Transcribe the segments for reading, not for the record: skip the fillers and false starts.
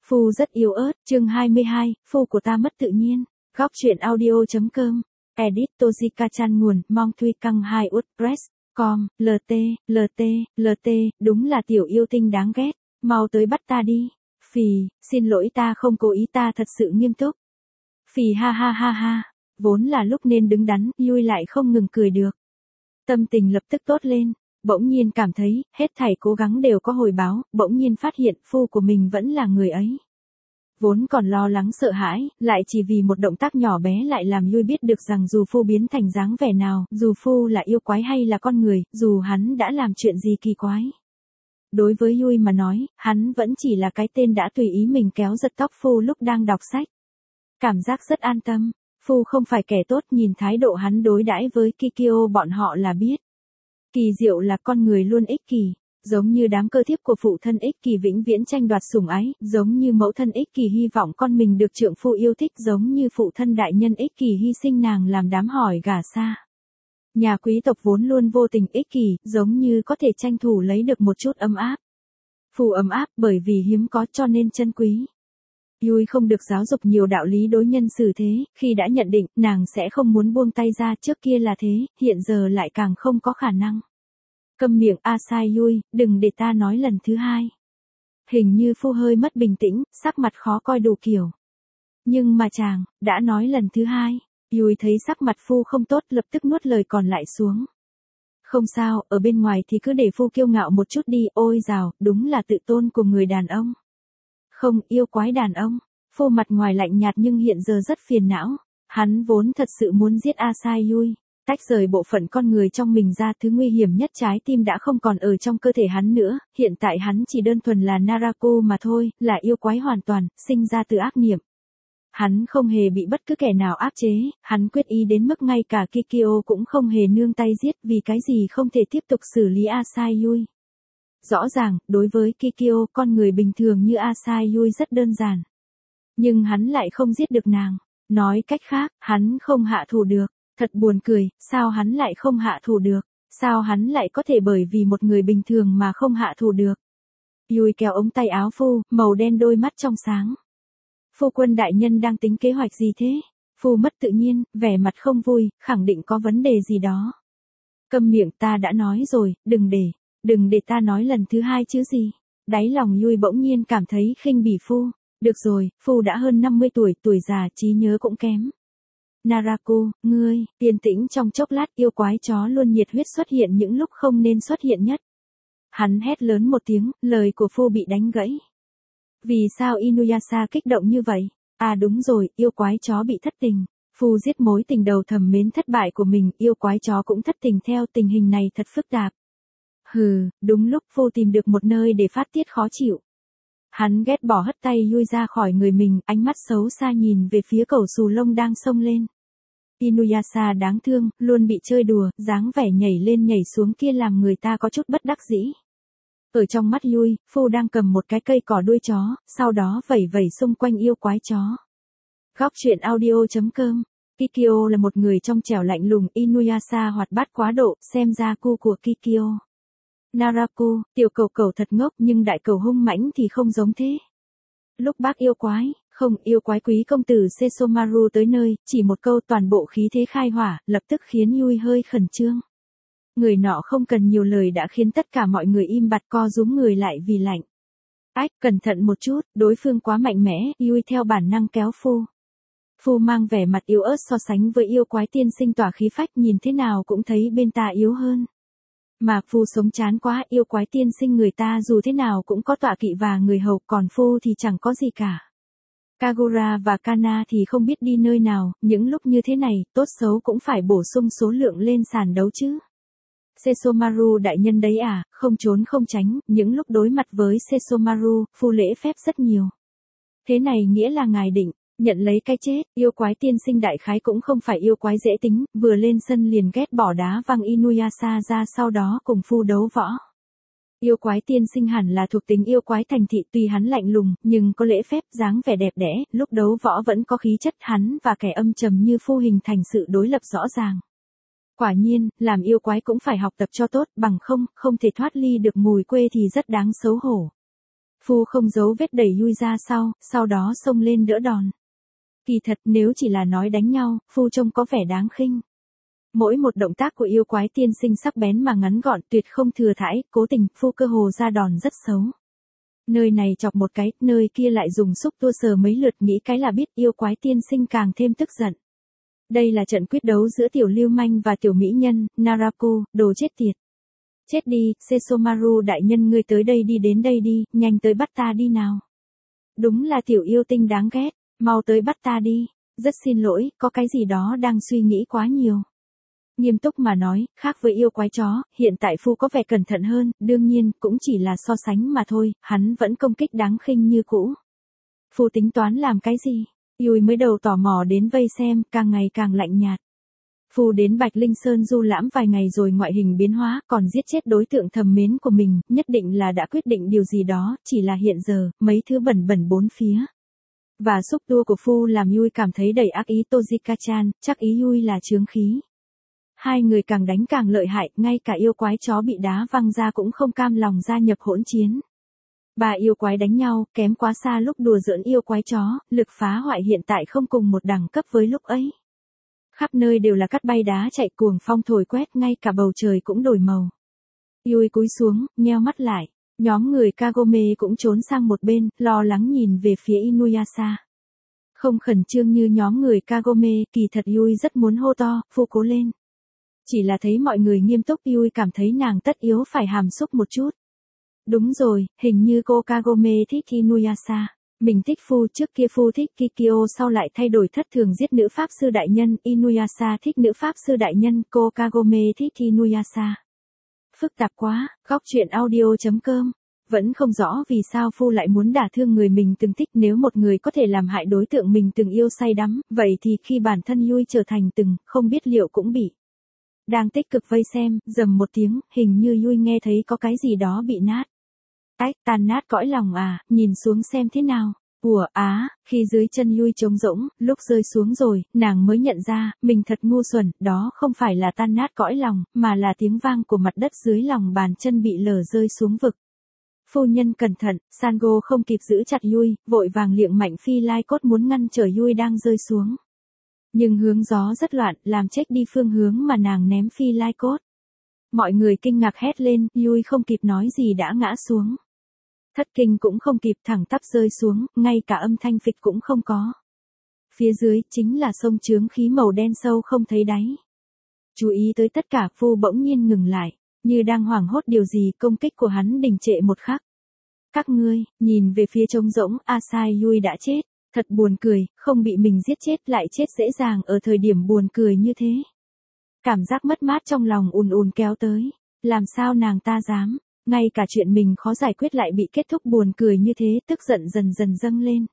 Phu rất yếu ớt, chương 22, phu của ta mất tự nhiên. Góc truyện audio.com. Edit Toshika-chan nguồn, Mong Thuy Căng 2 WordPress.com, LT, đúng là tiểu yêu tinh đáng ghét, mau tới bắt ta đi. Phì, xin lỗi ta không cố ý, ta thật sự nghiêm túc. Phì ha ha ha ha, vốn là lúc nên đứng đắn, Yui lại không ngừng cười được. Tâm tình lập tức tốt lên, bỗng nhiên cảm thấy, hết thảy cố gắng đều có hồi báo, bỗng nhiên phát hiện phu của mình vẫn là người ấy. Vốn còn lo lắng sợ hãi, lại chỉ vì một động tác nhỏ bé lại làm Yui biết được rằng dù phu biến thành dáng vẻ nào, dù phu là yêu quái hay là con người, dù hắn đã làm chuyện gì kỳ quái. Đối với Yui mà nói, hắn vẫn chỉ là cái tên đã tùy ý mình kéo giật tóc phu lúc đang đọc sách. Cảm giác rất an tâm, phu không phải kẻ tốt, nhìn thái độ hắn đối đãi với Kikyo bọn họ là biết. Kỳ diệu là con người luôn ích kỷ, giống như đám cơ thiếp của phụ thân ích kỷ vĩnh viễn tranh đoạt sủng ái, giống như mẫu thân ích kỷ hy vọng con mình được trượng phu yêu thích, giống như phụ thân đại nhân ích kỷ hy sinh nàng làm đám hỏi gả xa. Nhà quý tộc vốn luôn vô tình ích kỷ, giống như có thể tranh thủ lấy được một chút ấm áp. Phu ấm áp bởi vì hiếm có cho nên chân quý. Yui không được giáo dục nhiều đạo lý đối nhân xử thế, khi đã nhận định, nàng sẽ không muốn buông tay ra, trước kia là thế, hiện giờ lại càng không có khả năng. Câm miệng Asai Yui, đừng để ta nói lần thứ hai. Hình như phu hơi mất bình tĩnh, sắc mặt khó coi đủ kiểu. Nhưng mà chàng, đã nói lần thứ hai. Yui thấy sắc mặt phu không tốt, lập tức nuốt lời còn lại xuống. Không sao, ở bên ngoài thì cứ để phu kiêu ngạo một chút đi, ôi dào, đúng là tự tôn của người đàn ông. Không, yêu quái đàn ông. Phu mặt ngoài lạnh nhạt nhưng hiện giờ rất phiền não. Hắn vốn thật sự muốn giết Asai Yui. Tách rời bộ phận con người trong mình ra, thứ nguy hiểm nhất trái tim đã không còn ở trong cơ thể hắn nữa, hiện tại hắn chỉ đơn thuần là Naraku mà thôi, là yêu quái hoàn toàn, sinh ra từ ác niệm. Hắn không hề bị bất cứ kẻ nào áp chế, hắn quyết ý đến mức ngay cả Kikyo cũng không hề nương tay giết, vì cái gì không thể tiếp tục xử lý Asai Yui. Rõ ràng, đối với Kikyo, con người bình thường như Asai Yui rất đơn giản. Nhưng hắn lại không giết được nàng. Nói cách khác, hắn không hạ thủ được. Thật buồn cười, sao hắn lại không hạ thủ được? Sao hắn lại có thể bởi vì một người bình thường mà không hạ thủ được? Yui kéo ống tay áo phu, màu đen đôi mắt trong sáng. Phu quân đại nhân đang tính kế hoạch gì thế? Phu mất tự nhiên, vẻ mặt không vui, khẳng định có vấn đề gì đó. Câm miệng, ta đã nói rồi, đừng để ta nói lần thứ hai chứ gì. Đáy lòng Yui bỗng nhiên cảm thấy khinh bỉ phu. Được rồi, phu đã hơn 50 tuổi, tuổi già, trí nhớ cũng kém. Naraku, ngươi, yên tĩnh trong chốc lát, yêu quái chó luôn nhiệt huyết xuất hiện những lúc không nên xuất hiện nhất. Hắn hét lớn một tiếng, lời của phu bị đánh gãy. Vì sao Inuyasha kích động như vậy? À đúng rồi, yêu quái chó bị thất tình. Phu giết mối tình đầu thầm mến thất bại của mình, yêu quái chó cũng thất tình theo, tình hình này thật phức tạp. Hừ, đúng lúc phu tìm được một nơi để phát tiết khó chịu. Hắn ghét bỏ hất tay Yui ra khỏi người mình, ánh mắt xấu xa nhìn về phía cẩu xù lông đang xông lên. Inuyasha đáng thương, luôn bị chơi đùa, dáng vẻ nhảy lên nhảy xuống kia làm người ta có chút bất đắc dĩ. Ở trong mắt Yui, phu đang cầm một cái cây cỏ đuôi chó, sau đó vẩy vẩy xung quanh yêu quái chó. Góc truyện audio.com. Kikyo là một người trong trẻo lạnh lùng, Inuyasha hoạt bát quá độ, xem ra cu của Kikyo. Naraku, tiểu cẩu cẩu thật ngốc nhưng đại cẩu hung mãnh thì không giống thế. Lúc bác yêu quái, không, yêu quái quý công tử Sesomaru tới nơi, chỉ một câu toàn bộ khí thế khai hỏa, lập tức khiến Yui hơi khẩn trương. Người nọ không cần nhiều lời đã khiến tất cả mọi người im bặt co rúm người lại vì lạnh. Ách, cẩn thận một chút, đối phương quá mạnh mẽ, Yui theo bản năng kéo phu. Phu mang vẻ mặt yếu ớt so sánh với yêu quái tiên sinh tỏa khí phách, nhìn thế nào cũng thấy bên ta yếu hơn. Mà phu sống chán quá, yêu quái tiên sinh người ta dù thế nào cũng có tọa kỵ và người hầu, còn phu thì chẳng có gì cả. Kagura và Kana thì không biết đi nơi nào, những lúc như thế này, tốt xấu cũng phải bổ sung số lượng lên sàn đấu chứ. Sesomaru đại nhân đấy à, không trốn không tránh, những lúc đối mặt với Sesomaru, phu lễ phép rất nhiều. Thế này nghĩa là ngài định nhận lấy cái chết, yêu quái tiên sinh đại khái cũng không phải yêu quái dễ tính, vừa lên sân liền ghét bỏ đá văng Inuyasha ra, sau đó cùng phu đấu võ. Yêu quái tiên sinh hẳn là thuộc tính yêu quái thành thị, tuy hắn lạnh lùng, nhưng có lễ phép, dáng vẻ đẹp đẽ, lúc đấu võ vẫn có khí chất, hắn và kẻ âm trầm như phu hình thành sự đối lập rõ ràng. Quả nhiên, làm yêu quái cũng phải học tập cho tốt, bằng không thể thoát ly được mùi quê thì rất đáng xấu hổ. Phu không giấu vết đẩy Yui ra sau đó xông lên đỡ đòn. Kỳ thật nếu chỉ là nói đánh nhau, Phu trông có vẻ đáng khinh. Mỗi một động tác của yêu quái tiên sinh sắc bén mà ngắn gọn tuyệt không thừa thãi, cố tình, Phu cơ hồ ra đòn rất xấu. Nơi này chọc một cái, nơi kia lại dùng xúc tua sờ mấy lượt, nghĩ cái là biết, yêu quái tiên sinh càng thêm tức giận. Đây là trận quyết đấu giữa tiểu lưu manh và tiểu mỹ nhân, Naraku, đồ chết tiệt. Chết đi, Sesomaru đại nhân, ngươi tới đây đi, đến đây đi, nhanh tới bắt ta đi nào. Đúng là tiểu yêu tinh đáng ghét, mau tới bắt ta đi. Rất xin lỗi, có cái gì đó đang suy nghĩ quá nhiều. Nghiêm túc mà nói, khác với yêu quái chó, hiện tại Phu có vẻ cẩn thận hơn, đương nhiên, cũng chỉ là so sánh mà thôi, hắn vẫn công kích đáng khinh như cũ. Phu tính toán làm cái gì? Yui mới đầu tò mò đến vây xem, càng ngày càng lạnh nhạt. Phu đến Bạch Linh Sơn du lãm vài ngày rồi ngoại hình biến hóa, còn giết chết đối tượng thầm mến của mình, nhất định là đã quyết định điều gì đó, chỉ là hiện giờ, mấy thứ bẩn bẩn bốn phía. Và xúc tua của Phu làm Yui cảm thấy đầy ác ý. Tozika-chan, chắc ý Yui là chướng khí. Hai người càng đánh càng lợi hại, ngay cả yêu quái chó bị đá văng ra cũng không cam lòng gia nhập hỗn chiến. Ba yêu quái đánh nhau, kém quá xa lúc đùa giỡn yêu quái chó, lực phá hoại hiện tại không cùng một đẳng cấp với lúc ấy. Khắp nơi đều là cát bay đá chạy, cuồng phong thổi quét, ngay cả bầu trời cũng đổi màu. Yui cúi xuống, nheo mắt lại. Nhóm người Kagome cũng trốn sang một bên, lo lắng nhìn về phía Inuyasha. Không khẩn trương như nhóm người Kagome, kỳ thật Yui rất muốn hô to, Phu cố lên. Chỉ là thấy mọi người nghiêm túc, Yui cảm thấy nàng tất yếu phải hàm xúc một chút. Đúng rồi, hình như cô Kagome thích Inuyasha. Mình thích Phu, trước kia Phu thích Kikyo, sau lại thay đổi thất thường giết nữ pháp sư đại nhân. Inuyasha thích nữ pháp sư đại nhân, cô Kagome thích Inuyasha. Phức tạp quá, góc truyện audio.com. Vẫn không rõ vì sao Phu lại muốn đả thương người mình từng thích. Nếu một người có thể làm hại đối tượng mình từng yêu say đắm, vậy thì khi bản thân Yui trở thành từng, không biết liệu cũng bị. Đang tích cực vây xem, rầm một tiếng, hình như Yui nghe thấy có cái gì đó bị nát. Ách, tan nát cõi lòng à, nhìn xuống xem thế nào. Ủa á, khi dưới chân Yui trống rỗng, lúc rơi xuống rồi, nàng mới nhận ra, mình thật ngu xuẩn, đó không phải là tan nát cõi lòng, mà là tiếng vang của mặt đất dưới lòng bàn chân bị lở rơi xuống vực. Phu nhân cẩn thận, Sango không kịp giữ chặt Yui, vội vàng liệng mạnh phi lai cốt muốn ngăn trở Yui đang rơi xuống. Nhưng hướng gió rất loạn, làm chết đi phương hướng mà nàng ném phi lai cốt. Mọi người kinh ngạc hét lên, Yui không kịp nói gì đã ngã xuống. Thất kinh cũng không kịp, thẳng tắp rơi xuống, ngay cả âm thanh phịch cũng không có. Phía dưới, chính là sông chướng khí màu đen sâu không thấy đáy. Chú ý tới tất cả, Phu bỗng nhiên ngừng lại, như đang hoảng hốt điều gì, công kích của hắn đình trệ một khắc. Các ngươi, nhìn về phía trống rỗng, Asai Yui đã chết. Thật buồn cười, không bị mình giết chết lại chết dễ dàng ở thời điểm buồn cười như thế. Cảm giác mất mát trong lòng ùn ùn kéo tới. Làm sao nàng ta dám, ngay cả chuyện mình khó giải quyết lại bị kết thúc buồn cười như thế, tức giận dần dần dâng lên.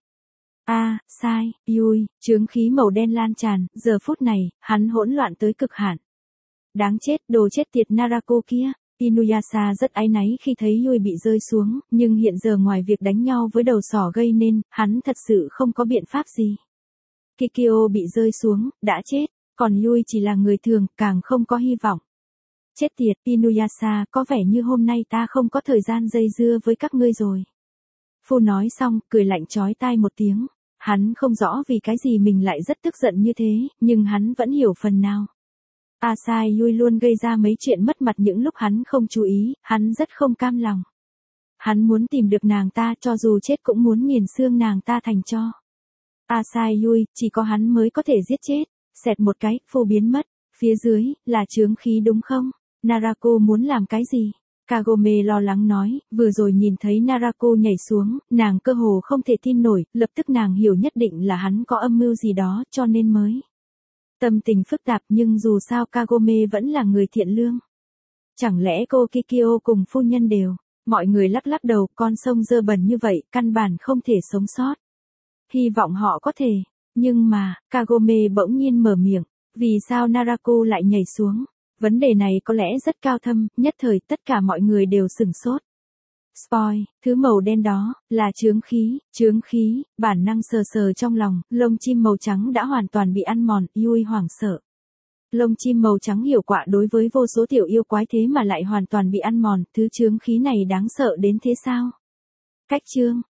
Sai, Yui, chướng khí màu đen lan tràn, giờ phút này, hắn hỗn loạn tới cực hạn. Đáng chết, đồ chết tiệt Narako kia. Inuyasha rất áy náy khi thấy Yui bị rơi xuống, nhưng hiện giờ ngoài việc đánh nhau với đầu sỏ gây nên, hắn thật sự không có biện pháp gì. Kikyo bị rơi xuống, đã chết, còn Yui chỉ là người thường, càng không có hy vọng. Chết tiệt, Inuyasha, có vẻ như hôm nay ta không có thời gian dây dưa với các ngươi rồi. Phu nói xong, cười lạnh chói tai một tiếng. Hắn không rõ vì cái gì mình lại rất tức giận như thế, nhưng hắn vẫn hiểu phần nào. Asai Yui luôn gây ra mấy chuyện mất mặt những lúc hắn không chú ý, hắn rất không cam lòng. Hắn muốn tìm được nàng ta, cho dù chết cũng muốn nghiền xương nàng ta thành tro. Asai Yui, chỉ có hắn mới có thể giết chết. Xẹt một cái, Phu biến mất. Phía dưới, là chướng khí đúng không? Narako muốn làm cái gì? Kagome lo lắng nói, vừa rồi nhìn thấy Narako nhảy xuống, nàng cơ hồ không thể tin nổi, lập tức nàng hiểu nhất định là hắn có âm mưu gì đó, cho nên mới. Tâm tình phức tạp, nhưng dù sao Kagome vẫn là người thiện lương. Chẳng lẽ cô Kikyo cùng phu nhân đều, mọi người lắc lắc đầu, con sông dơ bẩn như vậy, căn bản không thể sống sót. Hy vọng họ có thể, nhưng mà, Kagome bỗng nhiên mở miệng, vì sao Narako lại nhảy xuống? Vấn đề này có lẽ rất cao thâm, nhất thời tất cả mọi người đều sửng sốt. Spoil, thứ màu đen đó, là chướng khí, bản năng sờ sờ trong lòng, lông chim màu trắng đã hoàn toàn bị ăn mòn, Yui hoảng sợ. Lông chim màu trắng hiểu quạ đối với vô số tiểu yêu quái thế mà lại hoàn toàn bị ăn mòn, thứ chướng khí này đáng sợ đến thế sao? Cách chương